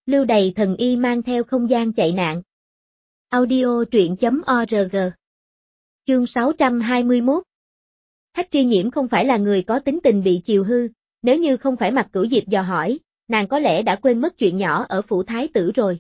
Lưu Đày thần y mang theo không gian chạy nạn. Audio truyện.org. Chương 621. Hách Tri Nhiễm không phải là người có tính tình bị chiều hư, nếu như không phải Mạc Cửu Diệp dò hỏi, nàng có lẽ đã quên mất chuyện nhỏ ở phủ thái tử rồi.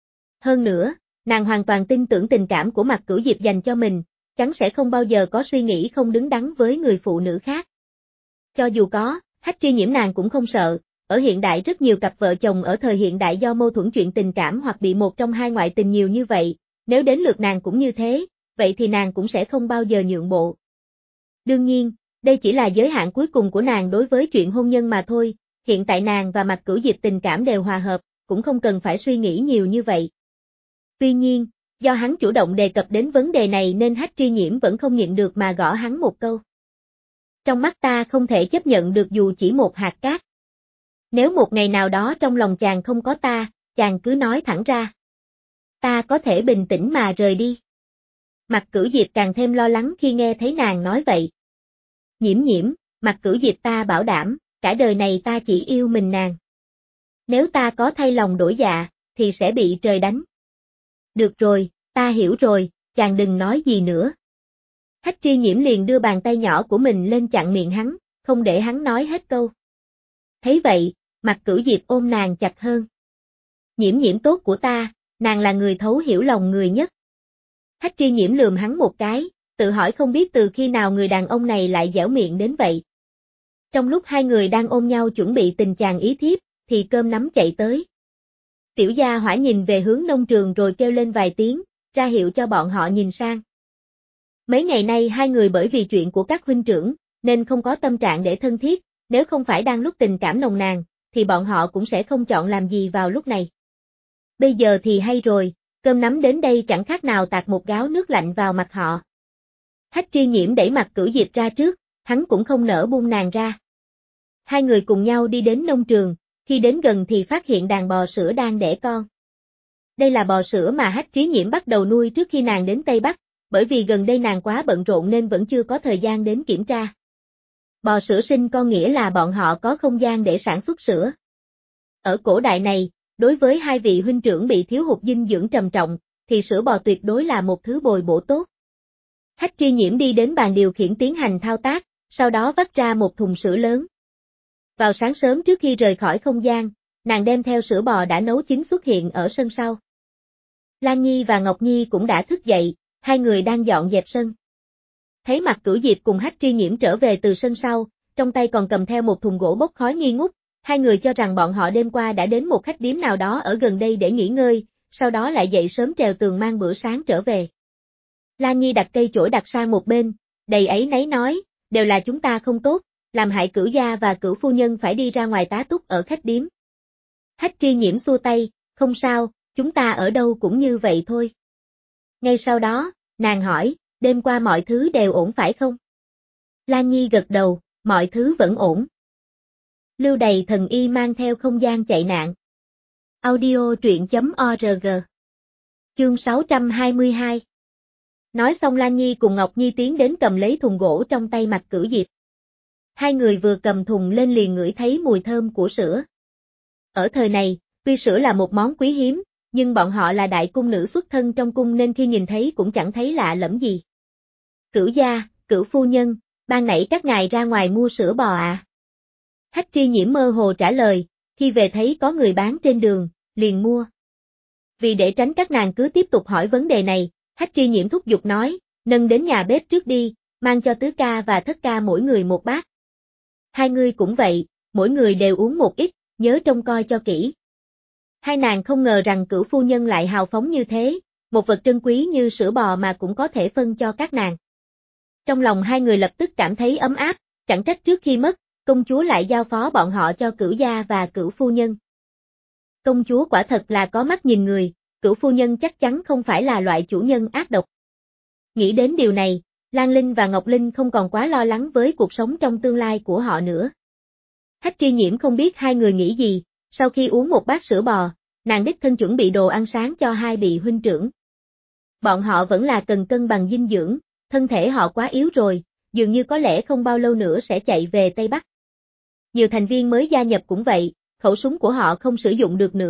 Hơn nữa, nàng hoàn toàn tin tưởng tình cảm của Mạc Cửu Diệp dành cho mình, chắn sẽ không bao giờ có suy nghĩ không đứng đắn với người phụ nữ khác. Cho dù có, Hách Tri Nhiễm nàng cũng không sợ, ở hiện đại rất nhiều cặp vợ chồng ở thời hiện đại do mâu thuẫn chuyện tình cảm hoặc bị một trong hai ngoại tình nhiều như vậy, nếu đến lượt nàng cũng như thế, vậy thì nàng cũng sẽ không bao giờ nhượng bộ. Đương nhiên, đây chỉ là giới hạn cuối cùng của nàng đối với chuyện hôn nhân mà thôi, hiện tại nàng và Mạc Cửu Diệp tình cảm đều hòa hợp, cũng không cần phải suy nghĩ nhiều như vậy. Tuy nhiên, do hắn chủ động đề cập đến vấn đề này nên Hách Tri Nhiễm vẫn không nhịn được mà gõ hắn một câu. Trong mắt ta không thể chấp nhận được dù chỉ một hạt cát. Nếu một ngày nào đó trong lòng chàng không có ta, chàng cứ nói thẳng ra. Ta có thể bình tĩnh mà rời đi. Mạc Cửu Diệp càng thêm lo lắng khi nghe thấy nàng nói vậy. Nhiễm, Mạc Cửu Diệp ta bảo đảm, cả đời này ta chỉ yêu mình nàng. Nếu ta có thay lòng đổi dạ, thì sẽ bị trời đánh. Được rồi, ta hiểu rồi, chàng đừng nói gì nữa. Hách Tri Nhiễm liền đưa bàn tay nhỏ của mình lên chặn miệng hắn, không để hắn nói hết câu. Thấy vậy, Mạc Cửu Diệp ôm nàng chặt hơn. Nhiễm tốt của ta, nàng là người thấu hiểu lòng người nhất. Hách Tri Nhiễm lườm hắn một cái, tự hỏi không biết từ khi nào người đàn ông này lại dẻo miệng đến vậy. Trong lúc hai người đang ôm nhau chuẩn bị tình chàng ý thiếp, thì cơm nắm chạy tới. Tiểu Gia Hỏa nhìn về hướng nông trường rồi kêu lên vài tiếng, ra hiệu cho bọn họ nhìn sang. Mấy ngày nay hai người bởi vì chuyện của các huynh trưởng, nên không có tâm trạng để thân thiết, nếu không phải đang lúc tình cảm nồng nàn, thì bọn họ cũng sẽ không chọn làm gì vào lúc này. Bây giờ thì hay rồi, cơm nắm đến đây chẳng khác nào tạt một gáo nước lạnh vào mặt họ. Hách Tri Nhiễm đẩy Mạc Cửu Diệp ra trước, hắn cũng không nỡ buông nàng ra. Hai người cùng nhau đi đến nông trường, khi đến gần thì phát hiện đàn bò sữa đang đẻ con. Đây là bò sữa mà Hách Tri Nhiễm bắt đầu nuôi trước khi nàng đến Tây Bắc, bởi vì gần đây nàng quá bận rộn nên vẫn chưa có thời gian đến kiểm tra. Bò sữa sinh con nghĩa là bọn họ có không gian để sản xuất sữa. Ở cổ đại này, đối với hai vị huynh trưởng bị thiếu hụt dinh dưỡng trầm trọng, thì sữa bò tuyệt đối là một thứ bồi bổ tốt. Hách Tri Nhiễm đi đến bàn điều khiển tiến hành thao tác, sau đó vắt ra một thùng sữa lớn. Vào sáng sớm trước khi rời khỏi không gian, nàng đem theo sữa bò đã nấu chín xuất hiện ở sân sau. Lan Nhi và Ngọc Nhi cũng đã thức dậy, hai người đang dọn dẹp sân. Thấy Mạc Cửu Diệp cùng Hách Tri Nhiễm trở về từ sân sau, trong tay còn cầm theo một thùng gỗ bốc khói nghi ngút, hai người cho rằng bọn họ đêm qua đã đến một khách điếm nào đó ở gần đây để nghỉ ngơi, sau đó lại dậy sớm trèo tường mang bữa sáng trở về. Lan Nhi đặt cây chổi đặt sang một bên, đầy áy náy nói, đều là chúng ta không tốt, làm hại Cửu gia và Cửu phu nhân phải đi ra ngoài tá túc ở khách điếm. Hách Tri Nhiễm xua tay, không sao, chúng ta ở đâu cũng như vậy thôi. Ngay sau đó, nàng hỏi, đêm qua mọi thứ đều ổn phải không? Lan Nhi gật đầu, mọi thứ vẫn ổn. Lưu Đày thần y mang theo không gian chạy nạn. Audio truyện.org. Chương 622. Nói xong Lan Nhi cùng Ngọc Nhi tiến đến cầm lấy thùng gỗ trong tay Mạc Cửu Diệp. Hai người vừa cầm thùng lên liền ngửi thấy mùi thơm của sữa. Ở thời này, tuy sữa là một món quý hiếm, nhưng bọn họ là đại cung nữ xuất thân trong cung nên khi nhìn thấy cũng chẳng thấy lạ lẫm gì. Cửu gia, Cửu phu nhân, ban nãy các ngài ra ngoài mua sữa bò à? Hách Tri Nhiễm mơ hồ trả lời, khi về thấy có người bán trên đường, liền mua. Vì để tránh các nàng cứ tiếp tục hỏi vấn đề này, Hách Tri Nhiễm thúc giục nói, nâng đến nhà bếp trước đi, mang cho tứ ca và thất ca mỗi người một bát. Hai người cũng vậy, mỗi người đều uống một ít, nhớ trông coi cho kỹ. Hai nàng không ngờ rằng Cửu phu nhân lại hào phóng như thế, một vật trân quý như sữa bò mà cũng có thể phân cho các nàng. Trong lòng hai người lập tức cảm thấy ấm áp, chẳng trách trước khi mất, công chúa lại giao phó bọn họ cho Cửu gia và Cửu phu nhân. Công chúa quả thật là có mắt nhìn người, Cửu phu nhân chắc chắn không phải là loại chủ nhân ác độc. Nghĩ đến điều này, Lan Linh và Ngọc Linh không còn quá lo lắng với cuộc sống trong tương lai của họ nữa. Hách Tri Nhiễm không biết hai người nghĩ gì, sau khi uống một bát sữa bò, nàng đích thân chuẩn bị đồ ăn sáng cho hai vị huynh trưởng. Bọn họ vẫn là cần cân bằng dinh dưỡng, thân thể họ quá yếu rồi, dường như có lẽ không bao lâu nữa sẽ chạy về Tây Bắc. Nhiều thành viên mới gia nhập cũng vậy, khẩu súng của họ không sử dụng được nữa,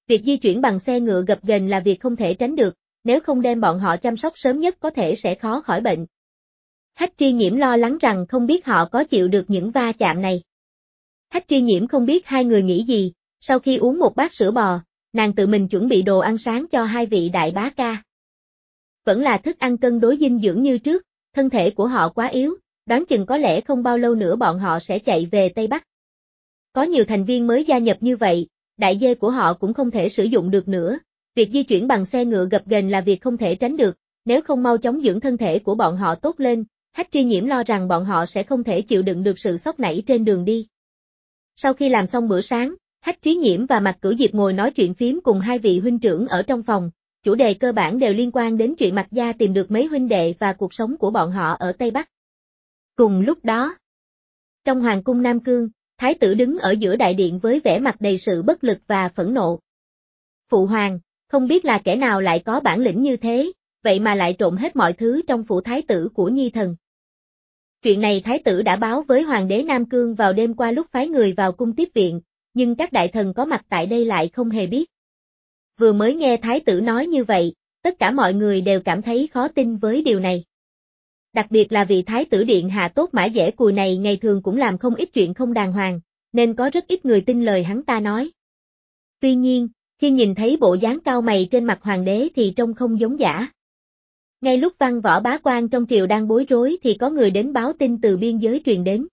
Việc di chuyển bằng xe ngựa gập ghềnh là việc không thể tránh được, nếu không đem bọn họ chăm sóc sớm nhất có thể sẽ khó khỏi bệnh. Hách Tri Nhiễm lo lắng rằng không biết họ có chịu được những va chạm này. Hách Tri Nhiễm không biết hai người nghĩ gì, sau khi uống một bát sữa bò, nàng tự mình chuẩn bị đồ ăn sáng cho hai vị đại bá ca. Vẫn là thức ăn cân đối dinh dưỡng như trước, thân thể của họ quá yếu, đoán chừng có lẽ không bao lâu nữa bọn họ sẽ chạy về Tây Bắc. Có nhiều thành viên mới gia nhập như vậy, đại dê của họ cũng không thể sử dụng được nữa, việc di chuyển bằng xe ngựa gập ghềnh là việc không thể tránh được, nếu không mau chóng dưỡng thân thể của bọn họ tốt lên, Hách Tri Nhiễm lo rằng bọn họ sẽ không thể chịu đựng được sự sốc nảy trên đường đi. Sau khi làm xong bữa sáng, Hách Trí Nhiễm và Mạc Cửu Diệp ngồi nói chuyện phím cùng hai vị huynh trưởng ở trong phòng, chủ đề cơ bản đều liên quan đến chuyện Mạc gia tìm được mấy huynh đệ và cuộc sống của bọn họ ở Tây Bắc. Cùng lúc đó, trong hoàng cung Nam Cương, thái tử đứng ở giữa đại điện với vẻ mặt đầy sự bất lực và phẫn nộ. Phụ hoàng, không biết là kẻ nào lại có bản lĩnh như thế, vậy mà lại trộm hết mọi thứ trong phủ thái tử của Nhi thần. Chuyện này thái tử đã báo với hoàng đế Nam Cương vào đêm qua lúc phái người vào cung tiếp viện, nhưng các đại thần có mặt tại đây lại không hề biết. Vừa mới nghe thái tử nói như vậy, tất cả mọi người đều cảm thấy khó tin với điều này. Đặc biệt là vị thái tử điện hạ tốt mã dễ cùi này ngày thường cũng làm không ít chuyện không đàng hoàng, nên có rất ít người tin lời hắn ta nói. Tuy nhiên, khi nhìn thấy bộ dáng cao mày trên mặt hoàng đế thì trông không giống giả. Ngay lúc văn võ bá quan trong triều đang bối rối thì có người đến báo tin từ biên giới truyền đến.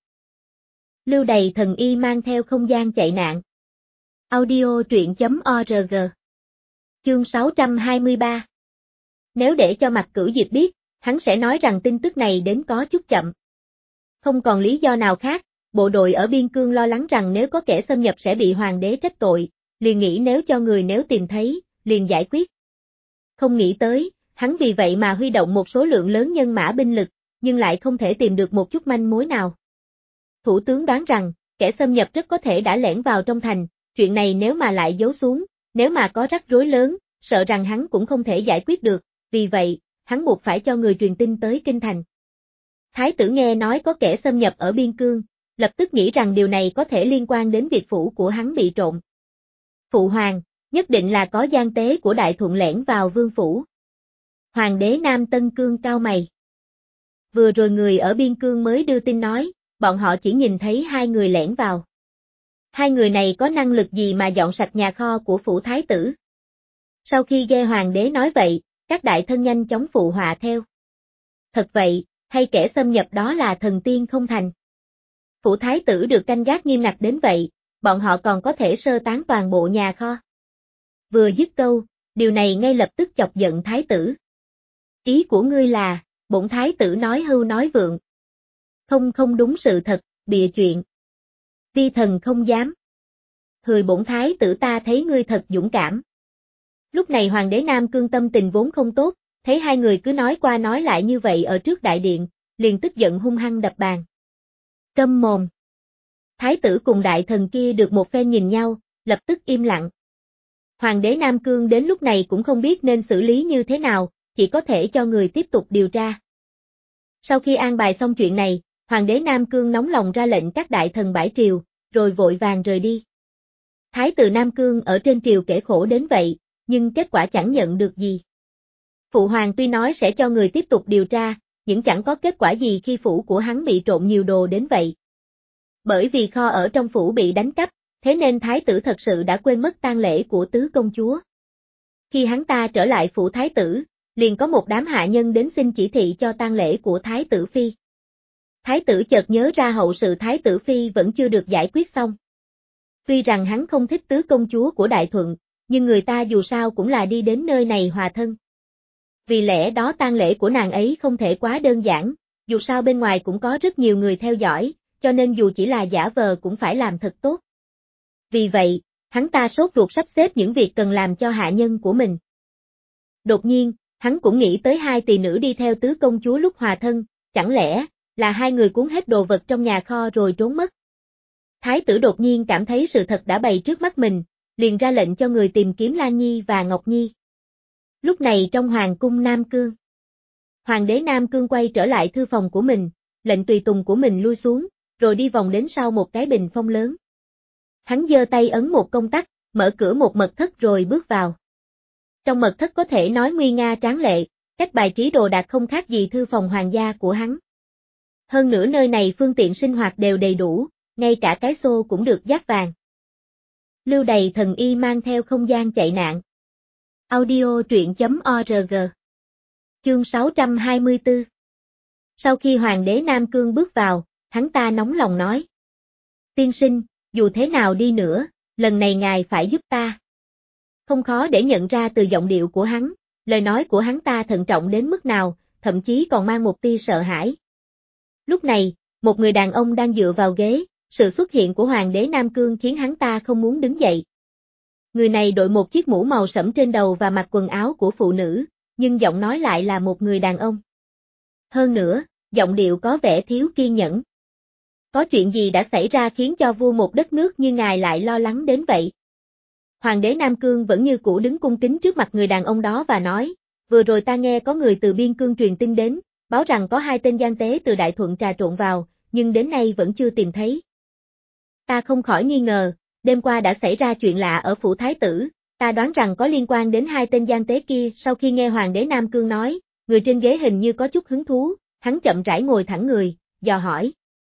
Lưu Đày thần y mang theo không gian chạy nạn. Audio truyện.org. Chương 623. Nếu để cho Mạc Cửu Diệp biết, hắn sẽ nói rằng tin tức này đến có chút chậm. Không còn lý do nào khác, bộ đội ở biên cương lo lắng rằng nếu có kẻ xâm nhập sẽ bị hoàng đế trách tội, liền nghĩ nếu tìm thấy, liền giải quyết. Không nghĩ tới, hắn vì vậy mà huy động một số lượng lớn nhân mã binh lực, nhưng lại không thể tìm được một chút manh mối nào. Thủ tướng đoán rằng, kẻ xâm nhập rất có thể đã lẻn vào trong thành, chuyện này nếu mà lại giấu xuống, nếu mà có rắc rối lớn, sợ rằng hắn cũng không thể giải quyết được, vì vậy, hắn buộc phải cho người truyền tin tới kinh thành. Thái tử nghe nói có kẻ xâm nhập ở biên cương, lập tức nghĩ rằng điều này có thể liên quan đến việc phủ của hắn bị trộm. Phụ hoàng, nhất định là có gian tế của Đại Thuận lẻn vào vương phủ. Hoàng đế Nam Tân Cương cao mày. Vừa rồi người ở biên cương mới đưa tin nói, bọn họ chỉ nhìn thấy hai người lẻn vào. Hai người này có năng lực gì mà dọn sạch nhà kho của phủ thái tử? Sau khi nghe hoàng đế nói vậy, các đại thân nhanh chóng phụ họa theo. Thật vậy, hay kẻ xâm nhập đó là thần tiên không thành? Phủ thái tử được canh gác nghiêm ngặt đến vậy, bọn họ còn có thể sơ tán toàn bộ nhà kho. Vừa dứt câu, điều này ngay lập tức chọc giận thái tử. Ý của ngươi là, bổn thái tử nói hưu nói vượng. Không đúng sự thật, bịa chuyện. Vi thần không dám. Hười bổn thái tử ta thấy ngươi thật dũng cảm. Lúc này hoàng đế Nam Cương tâm tình vốn không tốt, thấy hai người cứ nói qua nói lại như vậy ở trước đại điện, liền tức giận hung hăng đập bàn. Câm mồm. Thái tử cùng đại thần kia được một phen nhìn nhau, lập tức im lặng. Hoàng đế Nam Cương đến lúc này cũng không biết nên xử lý như thế nào, chỉ có thể cho người tiếp tục điều tra. Sau khi an bài xong chuyện này, hoàng đế Nam Cương nóng lòng ra lệnh các đại thần bãi triều, rồi vội vàng rời đi. Thái tử Nam Cương ở trên triều kể khổ đến vậy, nhưng kết quả chẳng nhận được gì. Phụ hoàng tuy nói sẽ cho người tiếp tục điều tra, nhưng chẳng có kết quả gì khi phủ của hắn bị trộm nhiều đồ đến vậy. Bởi vì kho ở trong phủ bị đánh cắp, thế nên thái tử thật sự đã quên mất tang lễ của tứ công chúa. Khi hắn ta trở lại phủ thái tử, liền có một đám hạ nhân đến xin chỉ thị cho tang lễ của thái tử phi. Thái tử chợt nhớ ra hậu sự thái tử phi vẫn chưa được giải quyết xong. Tuy rằng hắn không thích tứ công chúa của Đại Thuận, nhưng người ta dù sao cũng là đi đến nơi này hòa thân. Vì lẽ đó tang lễ của nàng ấy không thể quá đơn giản, dù sao bên ngoài cũng có rất nhiều người theo dõi, cho nên dù chỉ là giả vờ cũng phải làm thật tốt. Vì vậy, hắn ta sốt ruột sắp xếp những việc cần làm cho hạ nhân của mình. Đột nhiên, hắn cũng nghĩ tới hai tỳ nữ đi theo tứ công chúa lúc hòa thân, chẳng lẽ là hai người cuốn hết đồ vật trong nhà kho rồi trốn mất. Thái tử đột nhiên cảm thấy sự thật đã bày trước mắt mình, liền ra lệnh cho người tìm kiếm Lan Nhi và Ngọc Nhi. Lúc này trong hoàng cung Nam Cương, hoàng đế Nam Cương quay trở lại thư phòng của mình, lệnh tùy tùng của mình lui xuống, rồi đi vòng đến sau một cái bình phong lớn. Hắn giơ tay ấn một công tắc, mở cửa một mật thất rồi bước vào. Trong mật thất có thể nói nguy nga tráng lệ, cách bài trí đồ đạc không khác gì thư phòng hoàng gia của hắn. Hơn nữa nơi này phương tiện sinh hoạt đều đầy đủ, ngay cả cái xô cũng được dát vàng. Lưu đày thần y mang theo không gian chạy nạn. Audio truyện.org. Chương 624. Sau khi Hoàng đế Nam Cương bước vào, hắn ta nóng lòng nói. Tiên sinh, dù thế nào đi nữa, lần này ngài phải giúp ta. Không khó để nhận ra từ giọng điệu của hắn, lời nói của hắn ta thận trọng đến mức nào, thậm chí còn mang một tia sợ hãi. Lúc này, một người đàn ông đang dựa vào ghế, sự xuất hiện của Hoàng đế Nam Cương khiến hắn ta không muốn đứng dậy. Người này đội một chiếc mũ màu sẫm trên đầu và mặc quần áo của phụ nữ, nhưng giọng nói lại là một người đàn ông. Hơn nữa, giọng điệu có vẻ thiếu kiên nhẫn. Có chuyện gì đã xảy ra khiến cho vua một đất nước như ngài lại lo lắng đến vậy? Hoàng đế Nam Cương vẫn như cũ đứng cung kính trước mặt người đàn ông đó và nói, vừa rồi ta nghe có người từ biên cương truyền tin đến, báo rằng có 2 tên gian tế từ Đại Thuận trà trộn vào, nhưng đến nay vẫn chưa tìm thấy. Ta không khỏi nghi ngờ, đêm qua đã xảy ra chuyện lạ ở phủ thái tử, ta đoán rằng có liên quan đến 2 tên gian tế kia. Sau khi nghe Hoàng đế Nam Cương nói, người trên ghế hình như có chút hứng thú, hắn chậm rãi ngồi thẳng người, dò hỏi.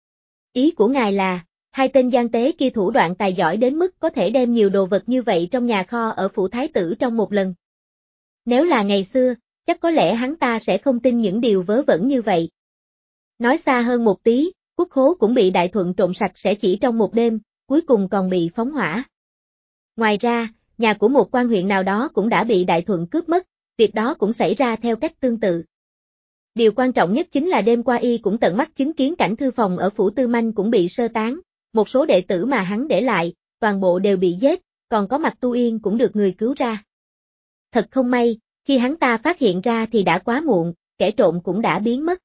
Ý của ngài là, 2 tên gian tế kia thủ đoạn tài giỏi đến mức có thể đem nhiều đồ vật như vậy trong nhà kho ở phủ thái tử trong một lần. Nếu là ngày xưa, chắc có lẽ hắn ta sẽ không tin những điều vớ vẩn như vậy. Nói xa hơn một tí, quốc khố cũng bị Đại Thuận trộm sạch sẽ chỉ trong một đêm, cuối cùng còn bị phóng hỏa. Ngoài ra, nhà của một quan huyện nào đó cũng đã bị Đại Thuận cướp mất, việc đó cũng xảy ra theo cách tương tự. Điều quan trọng nhất chính là đêm qua y cũng tận mắt chứng kiến cảnh thư phòng ở phủ Tư Manh cũng bị sơ tán, một số đệ tử mà hắn để lại, toàn bộ đều bị giết, còn có Mạc Tu Yên cũng được người cứu ra. Thật không may, khi hắn ta phát hiện ra thì đã quá muộn, kẻ trộm cũng đã biến mất.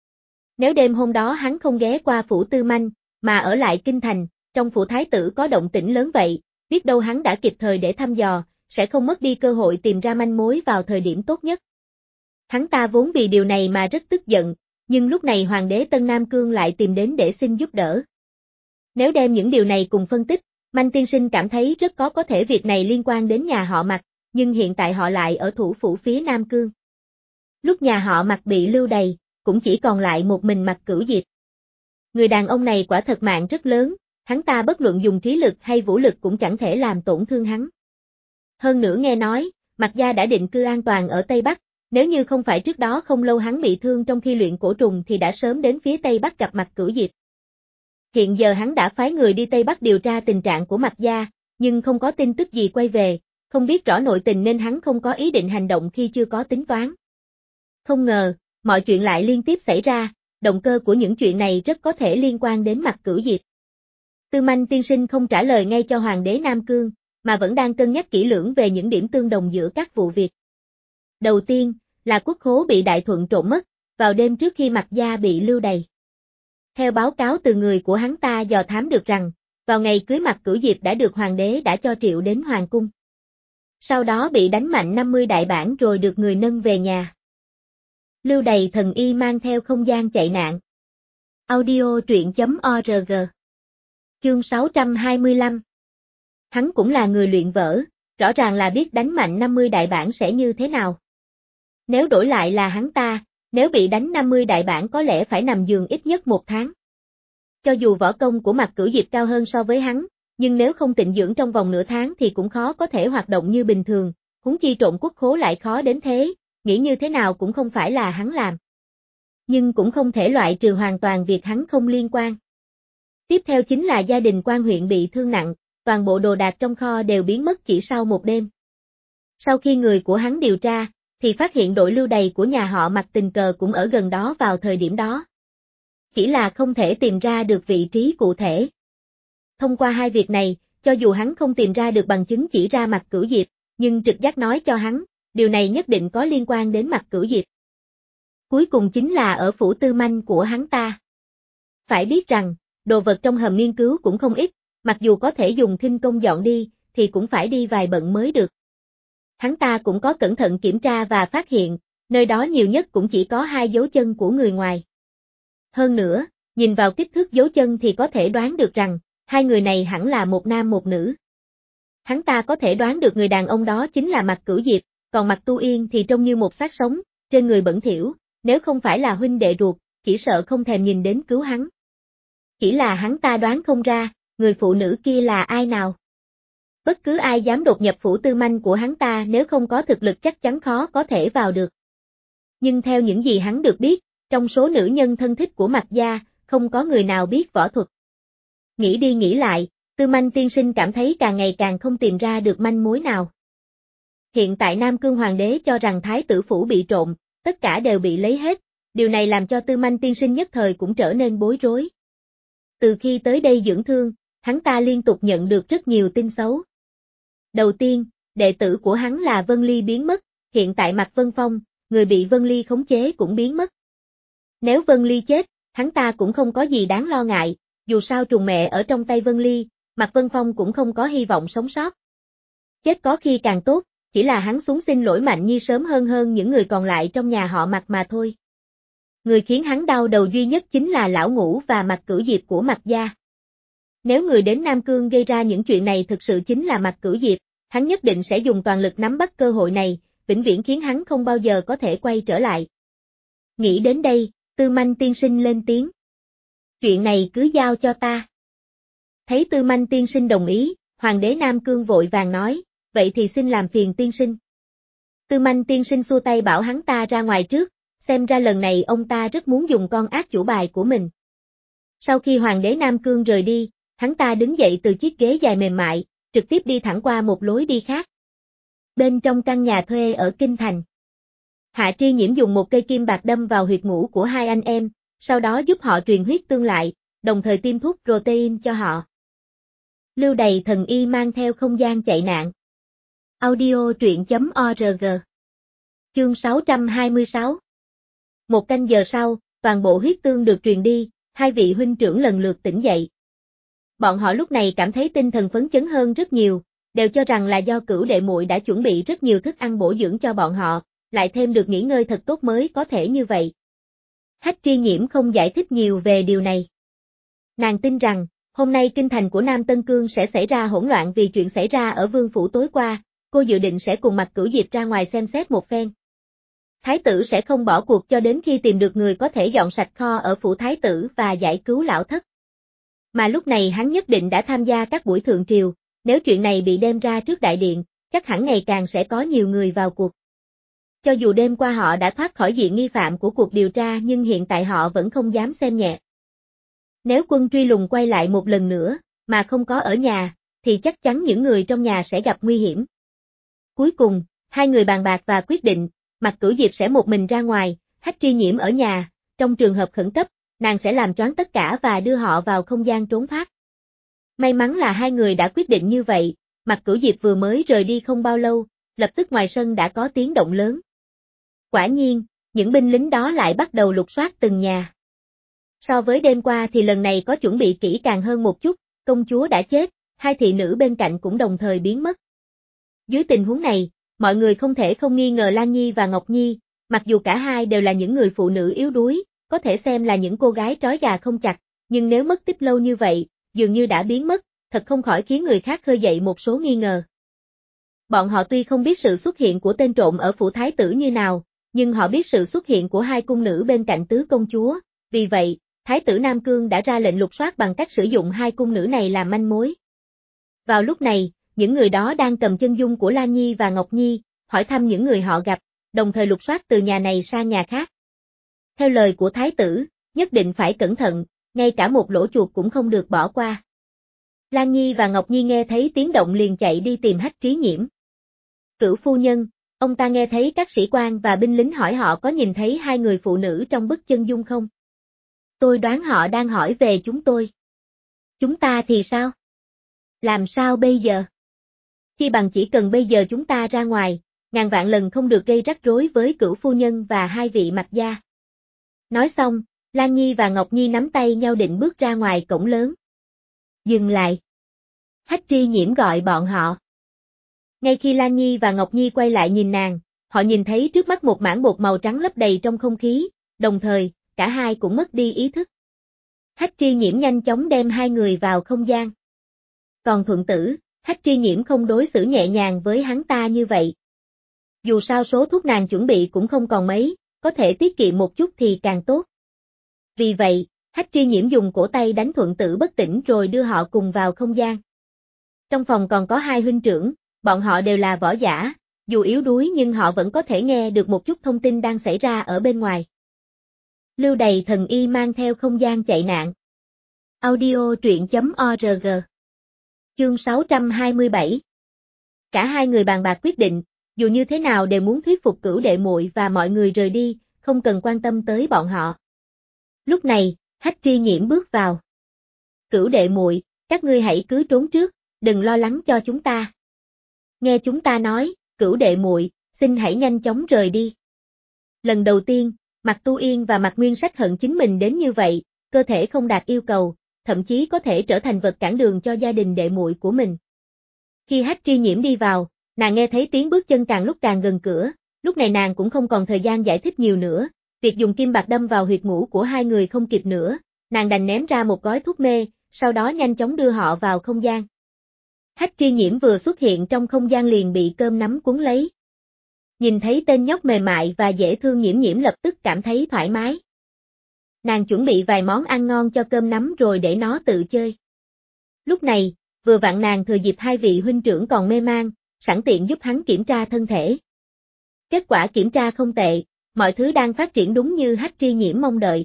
Nếu đêm hôm đó hắn không ghé qua phủ Tư Manh, mà ở lại kinh thành, trong phủ thái tử có động tĩnh lớn vậy, biết đâu hắn đã kịp thời để thăm dò, sẽ không mất đi cơ hội tìm ra manh mối vào thời điểm tốt nhất. Hắn ta vốn vì điều này mà rất tức giận, nhưng lúc này Hoàng đế Tân Nam Cương lại tìm đến để xin giúp đỡ. Nếu đem những điều này cùng phân tích, Manh tiên sinh cảm thấy rất có thể việc này liên quan đến nhà họ Mạc, nhưng hiện tại họ lại ở thủ phủ phía Nam Cương. Lúc nhà họ Mạc bị lưu đày, cũng chỉ còn lại một mình Mạc Cửu Diệp. Người đàn ông này quả thật mạng rất lớn, hắn ta bất luận dùng trí lực hay vũ lực cũng chẳng thể làm tổn thương hắn. Hơn nữa nghe nói, Mạc gia đã định cư an toàn ở Tây Bắc, nếu như không phải trước đó không lâu hắn bị thương trong khi luyện cổ trùng thì đã sớm đến phía Tây Bắc gặp Mạc Cửu Diệp. Hiện giờ hắn đã phái người đi Tây Bắc điều tra tình trạng của Mạc gia, nhưng không có tin tức gì quay về, không biết rõ nội tình nên hắn không có ý định hành động khi chưa có tính toán. Không ngờ, mọi chuyện lại liên tiếp xảy ra, động cơ của những chuyện này rất có thể liên quan đến Mạc Cửu Diệp. Tư Manh tiên sinh không trả lời ngay cho Hoàng đế Nam Cương, mà vẫn đang cân nhắc kỹ lưỡng về những điểm tương đồng giữa các vụ việc. Đầu tiên, là quốc khố bị Đại Thuận trộm mất, vào đêm trước khi Mạc gia bị lưu đày. Theo báo cáo từ người của hắn ta dò thám được rằng, vào ngày cưới Mạc Cửu Diệp đã được Hoàng đế đã cho triệu đến Hoàng cung. Sau đó bị đánh mạnh 50 đại bản rồi được người nâng về nhà. Lưu đày thần y mang theo không gian chạy nạn. Audio truyện.org. Chương 625. Hắn cũng là người luyện võ, rõ ràng là biết đánh mạnh 50 đại bản sẽ như thế nào. Nếu đổi lại là hắn ta, nếu bị đánh 50 đại bản có lẽ phải nằm giường ít nhất 1 tháng. Cho dù võ công của Mạc Cửu Diệp cao hơn so với hắn, nhưng nếu không tịnh dưỡng trong vòng nửa tháng thì cũng khó có thể hoạt động như bình thường, huống chi trộm quốc khố lại khó đến thế, nghĩ như thế nào cũng không phải là hắn làm. Nhưng cũng không thể loại trừ hoàn toàn việc hắn không liên quan. Tiếp theo chính là gia đình quan huyện bị thương nặng, toàn bộ đồ đạc trong kho đều biến mất chỉ sau một đêm. Sau khi người của hắn điều tra, thì phát hiện đội lưu đày của nhà họ Mạc tình cờ cũng ở gần đó vào thời điểm đó. Chỉ là không thể tìm ra được vị trí cụ thể. Thông qua hai việc này, cho dù hắn không tìm ra được bằng chứng chỉ ra Mạc Cửu Diệp, nhưng trực giác nói cho hắn, điều này nhất định có liên quan đến Mạc Cửu Diệp. Cuối cùng chính là ở phủ Tư Manh của hắn ta. Phải biết rằng, đồ vật trong hầm nghiên cứu cũng không ít, mặc dù có thể dùng khinh công dọn đi, thì cũng phải đi vài bận mới được. Hắn ta cũng có cẩn thận kiểm tra và phát hiện, nơi đó nhiều nhất cũng chỉ có 2 dấu chân của người ngoài. Hơn nữa, nhìn vào kích thước dấu chân thì có thể đoán được rằng, 2 người này hẳn là một nam một nữ. Hắn ta có thể đoán được người đàn ông đó chính là Mạc Cửu Diệp, còn Mạc Tu Yên thì trông như một xác sống, trên người bẩn thỉu, nếu không phải là huynh đệ ruột, chỉ sợ không thèm nhìn đến cứu hắn. Chỉ là hắn ta đoán không ra, người phụ nữ kia là ai nào. Bất cứ ai dám đột nhập phủ tư manh của hắn ta nếu không có thực lực chắc chắn khó có thể vào được. Nhưng theo những gì hắn được biết, trong số nữ nhân thân thích của Mạc gia, không có người nào biết võ thuật. Nghĩ đi nghĩ lại, Tư Manh tiên sinh cảm thấy càng ngày càng không tìm ra được manh mối nào. Hiện tại Nam Cương Hoàng đế cho rằng thái tử phủ bị trộm, tất cả đều bị lấy hết, điều này làm cho Tư Manh tiên sinh nhất thời cũng trở nên bối rối. Từ khi tới đây dưỡng thương, hắn ta liên tục nhận được rất nhiều tin xấu. Đầu tiên, đệ tử của hắn là Vân Ly biến mất, hiện tại Mạc Vân Phong, người bị Vân Ly khống chế cũng biến mất. Nếu Vân Ly chết, hắn ta cũng không có gì đáng lo ngại, dù sao trùng mẹ ở trong tay Vân Ly, Mạc Vân Phong cũng không có hy vọng sống sót. Chết có khi càng tốt, chỉ là hắn xuống xin lỗi Mạnh Nhi sớm hơn những người còn lại trong nhà họ Mạc mà thôi. Người khiến hắn đau đầu duy nhất chính là lão Ngũ và Mạc Cửu Diệp của Mạc gia. Nếu người đến Nam Cương gây ra những chuyện này thực sự chính là Mạc Cửu Diệp, hắn nhất định sẽ dùng toàn lực nắm bắt cơ hội này, vĩnh viễn khiến hắn không bao giờ có thể quay trở lại. Nghĩ đến đây, Tư Manh tiên sinh lên tiếng. Chuyện này cứ giao cho ta. Thấy Tư Manh tiên sinh đồng ý, Hoàng đế Nam Cương vội vàng nói, vậy thì xin làm phiền tiên sinh. Tư Manh tiên sinh xua tay bảo hắn ta ra ngoài trước, xem ra lần này ông ta rất muốn dùng con ác chủ bài của mình. Sau khi Hoàng đế Nam Cương rời đi, hắn ta đứng dậy từ chiếc ghế dài mềm mại, trực tiếp đi thẳng qua một lối đi khác. Bên trong căn nhà thuê ở Kinh Thành, Hạ Tri Nhiễm dùng một cây kim bạc đâm vào huyệt ngũ của hai anh em, sau đó giúp họ truyền huyết tương lại, đồng thời tiêm thuốc protein cho họ. Lưu Đày thần y mang theo không gian chạy nạn. Audio truyện.org. Chương 626. Một canh giờ sau, toàn bộ huyết tương được truyền đi, hai vị huynh trưởng lần lượt tỉnh dậy. Bọn họ lúc này cảm thấy tinh thần phấn chấn hơn rất nhiều, đều cho rằng là do Cửu đệ muội đã chuẩn bị rất nhiều thức ăn bổ dưỡng cho bọn họ, lại thêm được nghỉ ngơi thật tốt mới có thể như vậy. Hách Tri Nhiễm không giải thích nhiều về điều này. Nàng tin rằng, hôm nay kinh thành của Nam Tân Cương sẽ xảy ra hỗn loạn vì chuyện xảy ra ở Vương phủ tối qua, cô dự định sẽ cùng Mạc Cửu Diệp ra ngoài xem xét một phen. Thái tử sẽ không bỏ cuộc cho đến khi tìm được người có thể dọn sạch kho ở phủ thái tử và giải cứu lão thất. Mà lúc này hắn nhất định đã tham gia các buổi thượng triều, nếu chuyện này bị đem ra trước đại điện, chắc hẳn ngày càng sẽ có nhiều người vào cuộc. Cho dù đêm qua họ đã thoát khỏi diện nghi phạm của cuộc điều tra nhưng hiện tại họ vẫn không dám xem nhẹ. Nếu quân truy lùng quay lại một lần nữa, mà không có ở nhà, thì chắc chắn những người trong nhà sẽ gặp nguy hiểm. Cuối cùng, hai người bàn bạc và quyết định, Mạc Cửu Diệp sẽ một mình ra ngoài, Hách Tri Nhiễm ở nhà, trong trường hợp khẩn cấp, nàng sẽ làm choáng tất cả và đưa họ vào không gian trốn thoát. May mắn là hai người đã quyết định như vậy, Mạc Cửu Diệp vừa mới rời đi không bao lâu, lập tức ngoài sân đã có tiếng động lớn. Quả nhiên, những binh lính đó lại bắt đầu lục soát từng nhà. So với đêm qua thì lần này có chuẩn bị kỹ càng hơn một chút, công chúa đã chết, hai thị nữ bên cạnh cũng đồng thời biến mất. Dưới tình huống này, mọi người không thể không nghi ngờ Lan Nhi và Ngọc Nhi, mặc dù cả hai đều là những người phụ nữ yếu đuối, có thể xem là những cô gái trói gà không chặt, nhưng nếu mất tích lâu như vậy, dường như đã biến mất, thật không khỏi khiến người khác khơi dậy một số nghi ngờ. Bọn họ tuy không biết sự xuất hiện của tên trộm ở phủ thái tử như nào, nhưng họ biết sự xuất hiện của hai cung nữ bên cạnh tứ công chúa, vì vậy, Thái tử Nam Cương đã ra lệnh lục soát bằng cách sử dụng hai cung nữ này làm manh mối. Vào lúc này, những người đó đang cầm chân dung của Lan Nhi và Ngọc Nhi, hỏi thăm những người họ gặp, đồng thời lục soát từ nhà này sang nhà khác. Theo lời của Thái tử, nhất định phải cẩn thận, ngay cả một lỗ chuột cũng không được bỏ qua. Lan Nhi và Ngọc Nhi nghe thấy tiếng động liền chạy đi tìm Hách Trí Nhiễm. Cửu phu nhân, ông ta nghe thấy các sĩ quan và binh lính hỏi họ có nhìn thấy hai người phụ nữ trong bức chân dung không? Tôi đoán họ đang hỏi về chúng tôi. Chúng ta thì sao? Làm sao bây giờ? Chi bằng chỉ cần bây giờ chúng ta ra ngoài, ngàn vạn lần không được gây rắc rối với Cửu phu nhân và hai vị Mạc gia. Nói xong, Lan Nhi và Ngọc Nhi nắm tay nhau định bước ra ngoài cổng lớn. Dừng lại. Hách Tri Nhiễm gọi bọn họ. Ngay khi Lan Nhi và Ngọc Nhi quay lại nhìn nàng, họ nhìn thấy trước mắt một mảng bột màu trắng lấp đầy trong không khí, đồng thời, cả hai cũng mất đi ý thức. Hách Tri Nhiễm nhanh chóng đem hai người vào không gian. Còn Thuận Tử, Hách Tri Nhiễm không đối xử nhẹ nhàng với hắn ta như vậy. Dù sao số thuốc nàng chuẩn bị cũng không còn mấy, có thể tiết kiệm một chút thì càng tốt. Vì vậy, Hách Tri Nhiễm dùng cổ tay đánh Thuận Tử bất tỉnh rồi đưa họ cùng vào không gian. Trong phòng còn có hai huynh trưởng, bọn họ đều là võ giả, dù yếu đuối nhưng họ vẫn có thể nghe được một chút thông tin đang xảy ra ở bên ngoài. Lưu Đày thần y mang theo không gian chạy nạn. Audio truyện.org. Chương 627. Cả hai người bàn bạc quyết định, dù như thế nào đều muốn thuyết phục Cửu đệ muội và mọi người rời đi, không cần quan tâm tới bọn họ. Lúc này, Hách Tri Nhiễm bước vào. Cửu đệ muội, các ngươi hãy cứ trốn trước, đừng lo lắng cho chúng ta. Nghe chúng ta nói, Cửu đệ muội, xin hãy nhanh chóng rời đi. Lần đầu tiên, Mạc Tu Yên và Mạc Nguyên Sách hận chính mình đến như vậy, cơ thể không đạt yêu cầu, thậm chí có thể trở thành vật cản đường cho gia đình đệ muội của mình. Khi Hách Tri Nhiễm đi vào, nàng nghe thấy tiếng bước chân càng lúc càng gần cửa, lúc này nàng cũng không còn thời gian giải thích nhiều nữa, việc dùng kim bạc đâm vào huyệt ngũ của hai người không kịp nữa, nàng đành ném ra một gói thuốc mê, sau đó nhanh chóng đưa họ vào không gian. Hách Tri Nhiễm vừa xuất hiện trong không gian liền bị cơm nắm cuốn lấy. Nhìn thấy tên nhóc mềm mại và dễ thương Nhiễm Nhiễm lập tức cảm thấy thoải mái. Nàng chuẩn bị vài món ăn ngon cho cơm nắm rồi để nó tự chơi. Lúc này, vừa vặn nàng thừa dịp hai vị huynh trưởng còn mê man, sẵn tiện giúp hắn kiểm tra thân thể. Kết quả kiểm tra không tệ, mọi thứ đang phát triển đúng như Hách Tri Nhiễm mong đợi.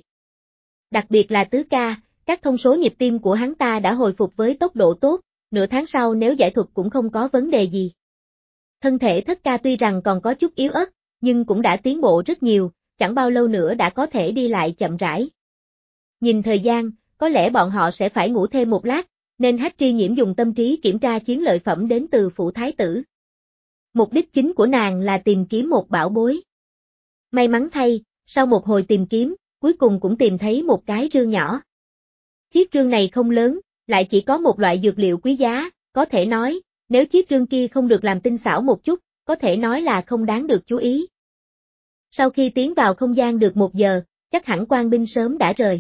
Đặc biệt là tứ ca, các thông số nhịp tim của hắn ta đã hồi phục với tốc độ tốt, nửa tháng sau nếu giải thuật cũng không có vấn đề gì. Thân thể thất ca tuy rằng còn có chút yếu ớt, nhưng cũng đã tiến bộ rất nhiều, chẳng bao lâu nữa đã có thể đi lại chậm rãi. Nhìn thời gian, có lẽ bọn họ sẽ phải ngủ thêm một lát, nên Hách Tri Nhiễm dùng tâm trí kiểm tra chiến lợi phẩm đến từ phủ thái tử. Mục đích chính của nàng là tìm kiếm một bảo bối. May mắn thay, sau một hồi tìm kiếm, cuối cùng cũng tìm thấy một cái rương nhỏ. Chiếc rương này không lớn, lại chỉ có một loại dược liệu quý giá, có thể nói, nếu chiếc rương kia không được làm tinh xảo một chút, có thể nói là không đáng được chú ý. Sau khi tiến vào không gian được 1 giờ, chắc hẳn quan binh sớm đã rời.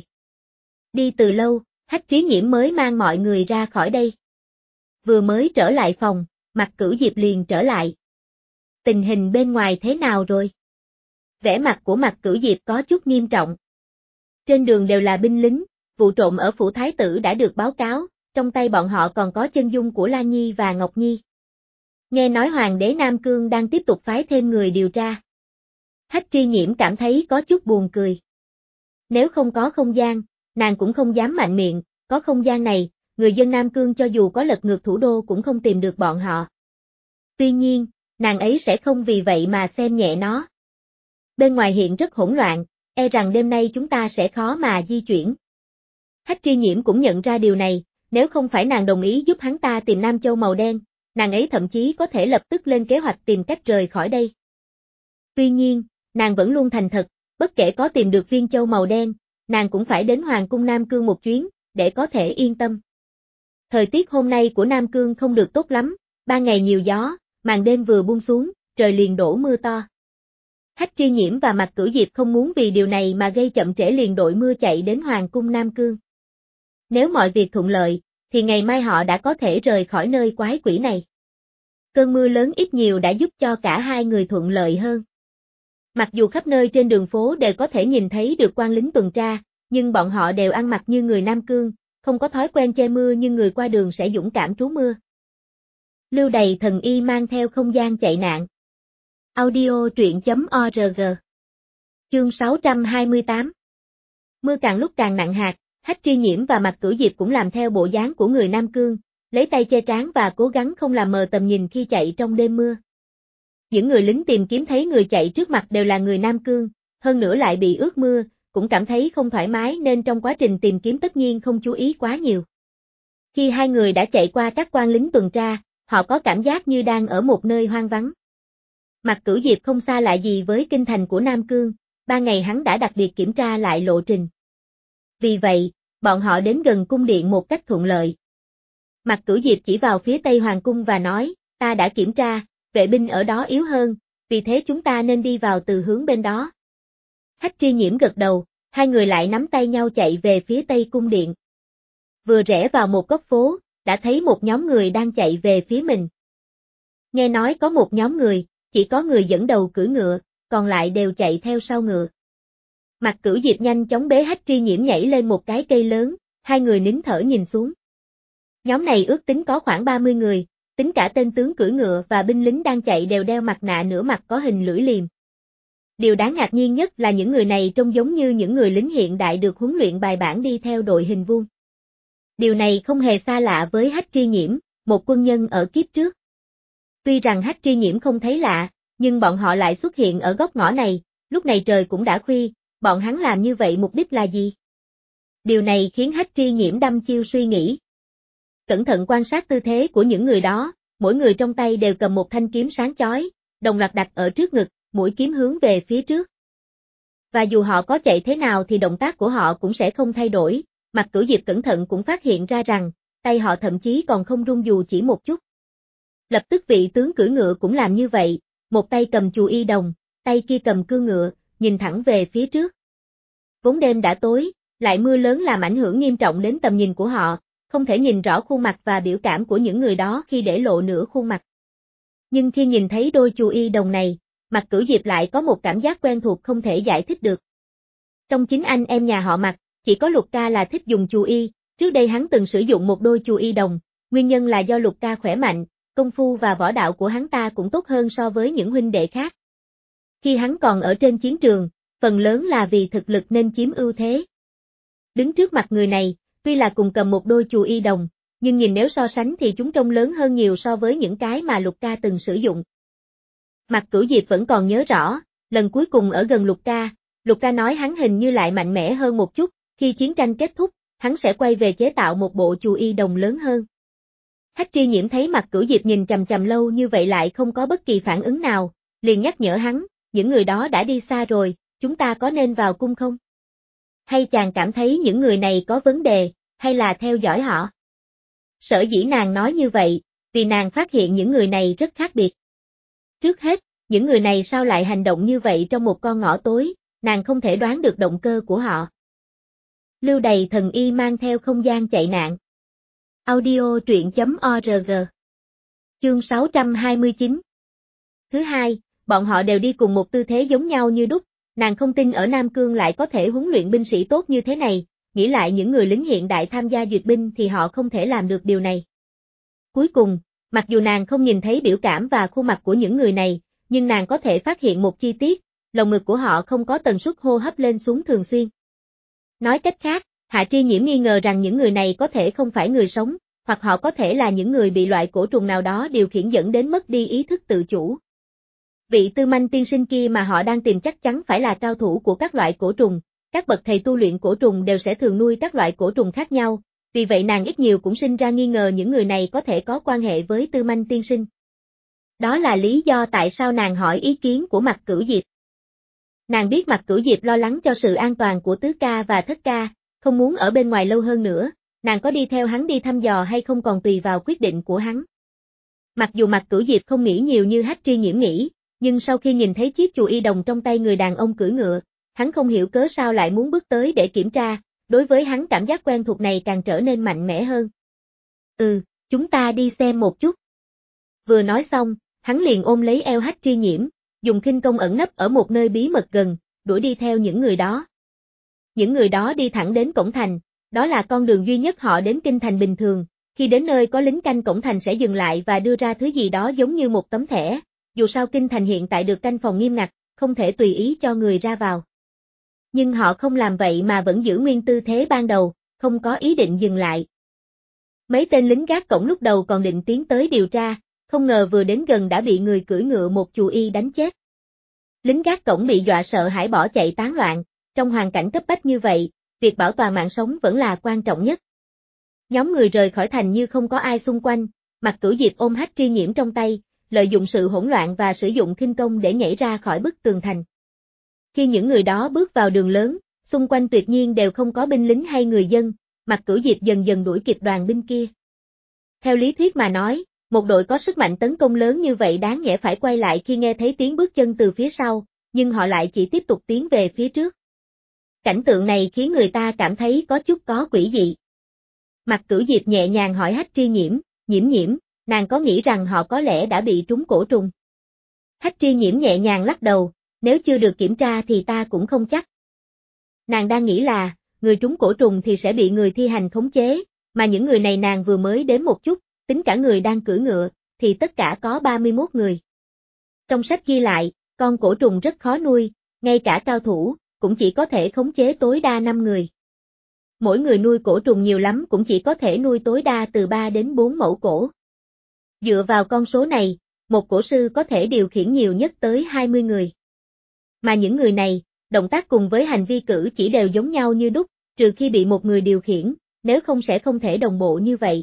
Đi từ lâu, Hách Tri Nhiễm mới mang mọi người ra khỏi đây. Vừa mới trở lại phòng, Mạc Cửu Diệp liền trở lại. Tình hình bên ngoài thế nào rồi? Vẻ mặt của Mạc Cửu Diệp có chút nghiêm trọng. Trên đường đều là binh lính, vụ trộm ở phủ thái tử đã được báo cáo, trong tay bọn họ còn có chân dung của Lan Nhi và Ngọc Nhi. Nghe nói Hoàng đế Nam Cương đang tiếp tục phái thêm người điều tra. Hách Tri Nhiễm cảm thấy có chút buồn cười. Nếu không có không gian, nàng cũng không dám mạnh miệng, có không gian này, người dân Nam Cương cho dù có lật ngược thủ đô cũng không tìm được bọn họ. Tuy nhiên, nàng ấy sẽ không vì vậy mà xem nhẹ nó. Bên ngoài hiện rất hỗn loạn, e rằng đêm nay chúng ta sẽ khó mà di chuyển. Hách Tri Nhiễm cũng nhận ra điều này, nếu không phải nàng đồng ý giúp hắn ta tìm Nam Châu màu đen, nàng ấy thậm chí có thể lập tức lên kế hoạch tìm cách rời khỏi đây. Tuy nhiên, nàng vẫn luôn thành thật, bất kể có tìm được viên châu màu đen, nàng cũng phải đến Hoàng cung Nam Cương một chuyến, để có thể yên tâm. Thời tiết hôm nay của Nam Cương không được tốt lắm, ban ngày nhiều gió, màn đêm vừa buông xuống, trời liền đổ mưa to. Hách Tri Nhiễm và Mạc Cửu Diệp không muốn vì điều này mà gây chậm trễ liền đội mưa chạy đến Hoàng cung Nam Cương. Nếu mọi việc thuận lợi, thì ngày mai họ đã có thể rời khỏi nơi quái quỷ này. Cơn mưa lớn ít nhiều đã giúp cho cả hai người thuận lợi hơn. Mặc dù khắp nơi trên đường phố đều có thể nhìn thấy được quan lính tuần tra, nhưng bọn họ đều ăn mặc như người Nam Cương, không có thói quen che mưa nhưng người qua đường sẽ dũng cảm trú mưa. Lưu Đày thần y mang theo không gian chạy nạn. Audio truyện.org. Chương 628. Mưa càng lúc càng nặng hạt, Hách Tri Nhiễm và Mạc Cửu Diệp cũng làm theo bộ dáng của người Nam Cương, lấy tay che trán và cố gắng không làm mờ tầm nhìn khi chạy trong đêm mưa. Những người lính tìm kiếm thấy người chạy trước mặt đều là người Nam Cương, hơn nữa lại bị ướt mưa, cũng cảm thấy không thoải mái nên trong quá trình tìm kiếm tất nhiên không chú ý quá nhiều. Khi hai người đã chạy qua các quan lính tuần tra, họ có cảm giác như đang ở một nơi hoang vắng. Mạc Cửu Diệp không xa lạ gì với kinh thành của Nam Cương, 3 ngày hắn đã đặc biệt kiểm tra lại lộ trình. Vì vậy, bọn họ đến gần cung điện một cách thuận lợi. Mạc Cửu Diệp chỉ vào phía tây hoàng cung và nói, ta đã kiểm tra, vệ binh ở đó yếu hơn, vì thế chúng ta nên đi vào từ hướng bên đó. Hách Tri Nhiễm gật đầu, hai người lại nắm tay nhau chạy về phía tây cung điện. Vừa rẽ vào một góc phố, đã thấy một nhóm người đang chạy về phía mình. Nghe nói có một nhóm người, chỉ có người dẫn đầu cưỡi ngựa, còn lại đều chạy theo sau ngựa. Mạc Cửu Diệp nhanh chóng bế Hách Tri Nhiễm nhảy lên một cái cây lớn, hai người nín thở nhìn xuống. Nhóm này ước tính có khoảng 30 người, tính cả tên tướng cưỡi ngựa và binh lính đang chạy đều đeo mặt nạ nửa mặt có hình lưỡi liềm. Điều đáng ngạc nhiên nhất là những người này trông giống như những người lính hiện đại được huấn luyện bài bản đi theo đội hình vuông. Điều này không hề xa lạ với Hách Tri Nhiễm, một quân nhân ở kiếp trước. Tuy rằng Hách Tri Nhiễm không thấy lạ, nhưng bọn họ lại xuất hiện ở góc ngõ này, lúc này trời cũng đã khuya, bọn hắn làm như vậy mục đích là gì? Điều này khiến Hách Tri Nhiễm đăm chiêu suy nghĩ. Cẩn thận quan sát tư thế của những người đó, mỗi người trong tay đều cầm một thanh kiếm sáng chói, đồng loạt đặt ở trước ngực, mũi kiếm hướng về phía trước. Và dù họ có chạy thế nào thì động tác của họ cũng sẽ không thay đổi, Mạc Cửu Diệp cẩn thận cũng phát hiện ra rằng, tay họ thậm chí còn không rung dù chỉ một chút. Lập tức vị tướng cưỡi ngựa cũng làm như vậy, một tay cầm chù y đồng, tay kia cầm cương ngựa, nhìn thẳng về phía trước. Vốn đêm đã tối, lại mưa lớn làm ảnh hưởng nghiêm trọng đến tầm nhìn của họ, không thể nhìn rõ khuôn mặt và biểu cảm của những người đó khi để lộ nửa khuôn mặt. Nhưng khi nhìn thấy đôi chù y đồng này, Mạc Cửu Diệp lại có một cảm giác quen thuộc không thể giải thích được. Trong chính anh em nhà họ Mạc, chỉ có Lục Ca là thích dùng chù y, trước đây hắn từng sử dụng một đôi chù y đồng, nguyên nhân là do Lục Ca khỏe mạnh, công phu và võ đạo của hắn ta cũng tốt hơn so với những huynh đệ khác. Khi hắn còn ở trên chiến trường, phần lớn là vì thực lực nên chiếm ưu thế. Đứng trước mặt người này, tuy là cùng cầm một đôi chù y đồng, nhưng nhìn nếu so sánh thì chúng trông lớn hơn nhiều so với những cái mà Lục Ca từng sử dụng. Mạc Cửu Diệp vẫn còn nhớ rõ, lần cuối cùng ở gần Lục Ca nói hắn hình như lại mạnh mẽ hơn một chút, khi chiến tranh kết thúc, hắn sẽ quay về chế tạo một bộ chù y đồng lớn hơn. Hách Tri Nhiễm thấy Mạc Cửu Diệp nhìn chằm chằm lâu như vậy lại không có bất kỳ phản ứng nào, liền nhắc nhở hắn, những người đó đã đi xa rồi, chúng ta có nên vào cung không? Hay chàng cảm thấy những người này có vấn đề, hay là theo dõi họ? Sở dĩ nàng nói như vậy, vì nàng phát hiện những người này rất khác biệt. Trước hết, những người này sao lại hành động như vậy trong một con ngõ tối, nàng không thể đoán được động cơ của họ. Lưu Đày thần y mang theo không gian chạy nạn. Audio truyện.org. Chương 629. Thứ hai, bọn họ đều đi cùng một tư thế giống nhau như đúc, nàng không tin ở Nam Cương lại có thể huấn luyện binh sĩ tốt như thế này, nghĩ lại những người lính hiện đại tham gia duyệt binh thì họ không thể làm được điều này. Cuối cùng, mặc dù nàng không nhìn thấy biểu cảm và khuôn mặt của những người này, nhưng nàng có thể phát hiện một chi tiết, lồng ngực của họ không có tần suất hô hấp lên xuống thường xuyên. Nói cách khác, Hạ Tri Nhiễm nghi ngờ rằng những người này có thể không phải người sống, hoặc họ có thể là những người bị loại cổ trùng nào đó điều khiển dẫn đến mất đi ý thức tự chủ. Vị Tư Manh tiên sinh kia mà họ đang tìm chắc chắn phải là cao thủ của các loại cổ trùng, các bậc thầy tu luyện cổ trùng đều sẽ thường nuôi các loại cổ trùng khác nhau, vì vậy nàng ít nhiều cũng sinh ra nghi ngờ những người này có thể có quan hệ với Tư Manh tiên sinh. Đó là lý do tại sao nàng hỏi ý kiến của Mạc Cửu Diệp. Nàng biết Mạc Cửu Diệp lo lắng cho sự an toàn của Tứ Ca và Thất Ca, không muốn ở bên ngoài lâu hơn nữa, nàng có đi theo hắn đi thăm dò hay không còn tùy vào quyết định của hắn. Mặc dù Mạc Cửu Diệp không nghĩ nhiều như Hách Tri Nhiễm nghĩ, nhưng sau khi nhìn thấy chiếc chù y đồng trong tay người đàn ông cưỡi ngựa, hắn không hiểu cớ sao lại muốn bước tới để kiểm tra, đối với hắn cảm giác quen thuộc này càng trở nên mạnh mẽ hơn. Chúng ta đi xem một chút. Vừa nói xong, hắn liền ôm lấy eo Hách Tri Nhiễm, dùng khinh công ẩn nấp ở một nơi bí mật gần, đuổi đi theo những người đó. Những người đó đi thẳng đến cổng thành, đó là con đường duy nhất họ đến kinh thành bình thường, khi đến nơi có lính canh cổng thành sẽ dừng lại và đưa ra thứ gì đó giống như một tấm thẻ, dù sao kinh thành hiện tại được canh phòng nghiêm ngặt, không thể tùy ý cho người ra vào. Nhưng họ không làm vậy mà vẫn giữ nguyên tư thế ban đầu, không có ý định dừng lại. Mấy tên lính gác cổng lúc đầu còn định tiến tới điều tra, không ngờ vừa đến gần đã bị người cưỡi ngựa một chù y đánh chết. Lính gác cổng bị dọa sợ hãi bỏ chạy tán loạn, trong hoàn cảnh cấp bách như vậy, việc bảo toàn mạng sống vẫn là quan trọng nhất. Nhóm người rời khỏi thành như không có ai xung quanh, Mạc Cửu Diệp ôm Hách Tri Nhiễm trong tay, lợi dụng sự hỗn loạn và sử dụng khinh công để nhảy ra khỏi bức tường thành. Khi những người đó bước vào đường lớn, xung quanh tuyệt nhiên đều không có binh lính hay người dân, Mạc Cửu Diệp dần dần đuổi kịp đoàn binh kia. Theo lý thuyết mà nói, một đội có sức mạnh tấn công lớn như vậy đáng lẽ phải quay lại khi nghe thấy tiếng bước chân từ phía sau, nhưng họ lại chỉ tiếp tục tiến về phía trước. Cảnh tượng này khiến người ta cảm thấy có chút có quỷ dị. Mạc Cửu Diệp nhẹ nhàng hỏi Hách Tri Nhiễm, Nhiễm, nàng có nghĩ rằng họ có lẽ đã bị trúng cổ trùng? Hách Tri Nhiễm nhẹ nhàng lắc đầu, nếu chưa được kiểm tra thì ta cũng không chắc. Nàng đang nghĩ là, người trúng cổ trùng thì sẽ bị người thi hành khống chế, mà những người này nàng vừa mới đếm một chút, tính cả người đang cưỡi ngựa, thì tất cả có 31 người. Trong sách ghi lại, con cổ trùng rất khó nuôi, ngay cả cao thủ, cũng chỉ có thể khống chế tối đa 5 người. Mỗi người nuôi cổ trùng nhiều lắm cũng chỉ có thể nuôi tối đa từ 3 đến 4 mẫu cổ. Dựa vào con số này, một cổ sư có thể điều khiển nhiều nhất tới 20 người. Mà những người này, động tác cùng với hành vi cử chỉ đều giống nhau như đúc, trừ khi bị một người điều khiển, nếu không sẽ không thể đồng bộ như vậy.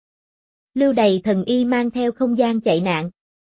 Lưu Đày thần y mang theo không gian chạy nạn.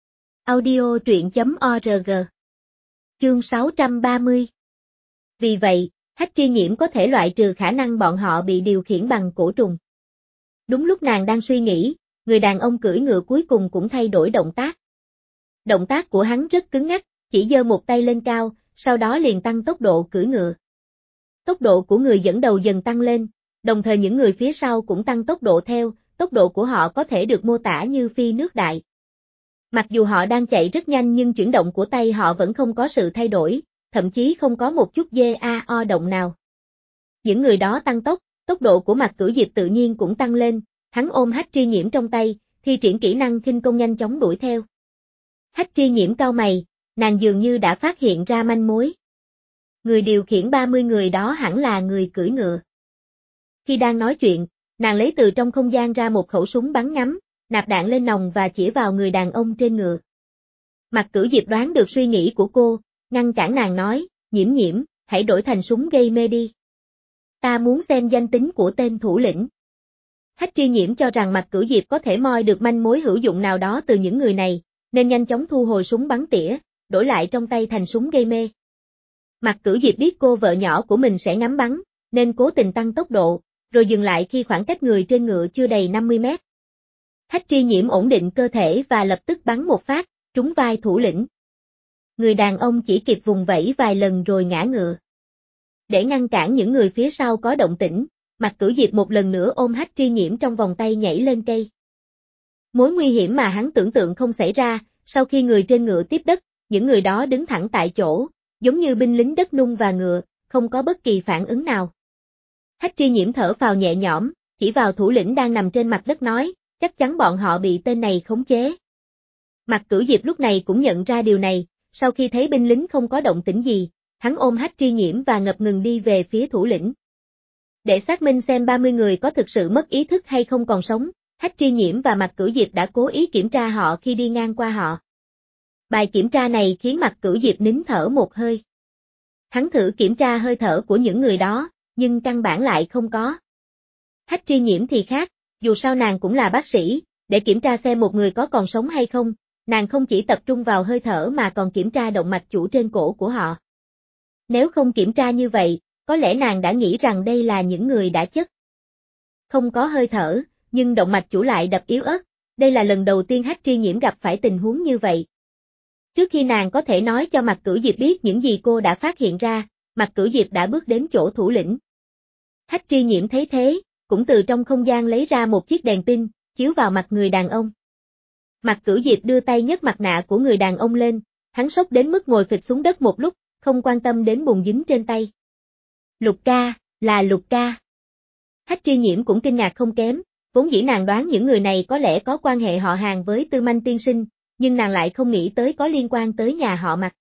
Audio truyện.org. Chương 630. Vì vậy, Hách Tri Nhiễm có thể loại trừ khả năng bọn họ bị điều khiển bằng cổ trùng. Đúng lúc nàng đang suy nghĩ, người đàn ông cưỡi ngựa cuối cùng cũng thay đổi động tác. Động tác của hắn rất cứng ngắc, chỉ giơ một tay lên cao, sau đó liền tăng tốc độ cưỡi ngựa. Tốc độ của người dẫn đầu dần tăng lên, đồng thời những người phía sau cũng tăng tốc độ theo, tốc độ của họ có thể được mô tả như phi nước đại. Mặc dù họ đang chạy rất nhanh nhưng chuyển động của tay họ vẫn không có sự thay đổi, thậm chí không có một chút dao động nào. Những người đó tăng tốc, tốc độ của Mạc Cửu Diệp tự nhiên cũng tăng lên, hắn ôm Hách Tri Nhiễm trong tay, thi triển kỹ năng khinh công nhanh chóng đuổi theo. Hách Tri Nhiễm cau mày, nàng dường như đã phát hiện ra manh mối. Người điều khiển 30 người đó hẳn là người cưỡi ngựa. Khi đang nói chuyện, nàng lấy từ trong không gian ra một khẩu súng bắn ngắm, nạp đạn lên nòng và chỉ vào người đàn ông trên ngựa. Mạc Cửu Diệp đoán được suy nghĩ của cô, ngăn cản nàng nói, Nhiễm, hãy đổi thành súng gây mê đi. Ta muốn xem danh tính của tên thủ lĩnh. Hách Tri Nhiễm cho rằng Mạc Cửu Diệp có thể moi được manh mối hữu dụng nào đó từ những người này, nên nhanh chóng thu hồi súng bắn tỉa, đổi lại trong tay thành súng gây mê. Mạc Cửu Diệp biết cô vợ nhỏ của mình sẽ ngắm bắn, nên cố tình tăng tốc độ, rồi dừng lại khi khoảng cách người trên ngựa chưa đầy 50 mét. Hách Tri Nhiễm ổn định cơ thể và lập tức bắn một phát, trúng vai thủ lĩnh. Người đàn ông chỉ kịp vùng vẫy vài lần rồi ngã ngựa. Để ngăn cản những người phía sau có động tĩnh, Mạc Cửu Diệp một lần nữa ôm Hách Tri Nhiễm trong vòng tay nhảy lên cây. Mối nguy hiểm mà hắn tưởng tượng không xảy ra, sau khi người trên ngựa tiếp đất, những người đó đứng thẳng tại chỗ, giống như binh lính đất nung và ngựa, không có bất kỳ phản ứng nào. Hách Tri Nhiễm thở phào nhẹ nhõm, chỉ vào thủ lĩnh đang nằm trên mặt đất nói, chắc chắn bọn họ bị tên này khống chế. Mạc Cửu Diệp lúc này cũng nhận ra điều này, sau khi thấy binh lính không có động tĩnh gì, hắn ôm Hách Tri Nhiễm và ngập ngừng đi về phía thủ lĩnh. Để xác minh xem 30 người có thực sự mất ý thức hay không còn sống, Hách Tri Nhiễm và Mạc Cửu Diệp đã cố ý kiểm tra họ khi đi ngang qua họ. Bài kiểm tra này khiến Mạc Cửu Diệp nín thở một hơi. Hắn thử kiểm tra hơi thở của những người đó, nhưng căn bản lại không có. Hách Tri Nhiễm thì khác, dù sao nàng cũng là bác sĩ, để kiểm tra xem một người có còn sống hay không, nàng không chỉ tập trung vào hơi thở mà còn kiểm tra động mạch chủ trên cổ của họ. Nếu không kiểm tra như vậy, có lẽ nàng đã nghĩ rằng đây là những người đã chết. Không có hơi thở, nhưng động mạch chủ lại đập yếu ớt, đây là lần đầu tiên Hách Tri Nhiễm gặp phải tình huống như vậy. Trước khi nàng có thể nói cho Mạc Cửu Diệp biết những gì cô đã phát hiện ra, Mạc Cửu Diệp đã bước đến chỗ thủ lĩnh. Hách Tri Nhiễm thấy thế, cũng từ trong không gian lấy ra một chiếc đèn pin, chiếu vào mặt người đàn ông. Mạc Cửu Diệp đưa tay nhấc mặt nạ của người đàn ông lên, hắn sốc đến mức ngồi phịch xuống đất một lúc, không quan tâm đến bùn dính trên tay. Lục ca, là Lục ca. Hách Tri Nhiễm cũng kinh ngạc không kém, vốn dĩ nàng đoán những người này có lẽ có quan hệ họ hàng với Tư Manh tiên sinh, nhưng nàng lại không nghĩ tới có liên quan tới nhà họ Mạc.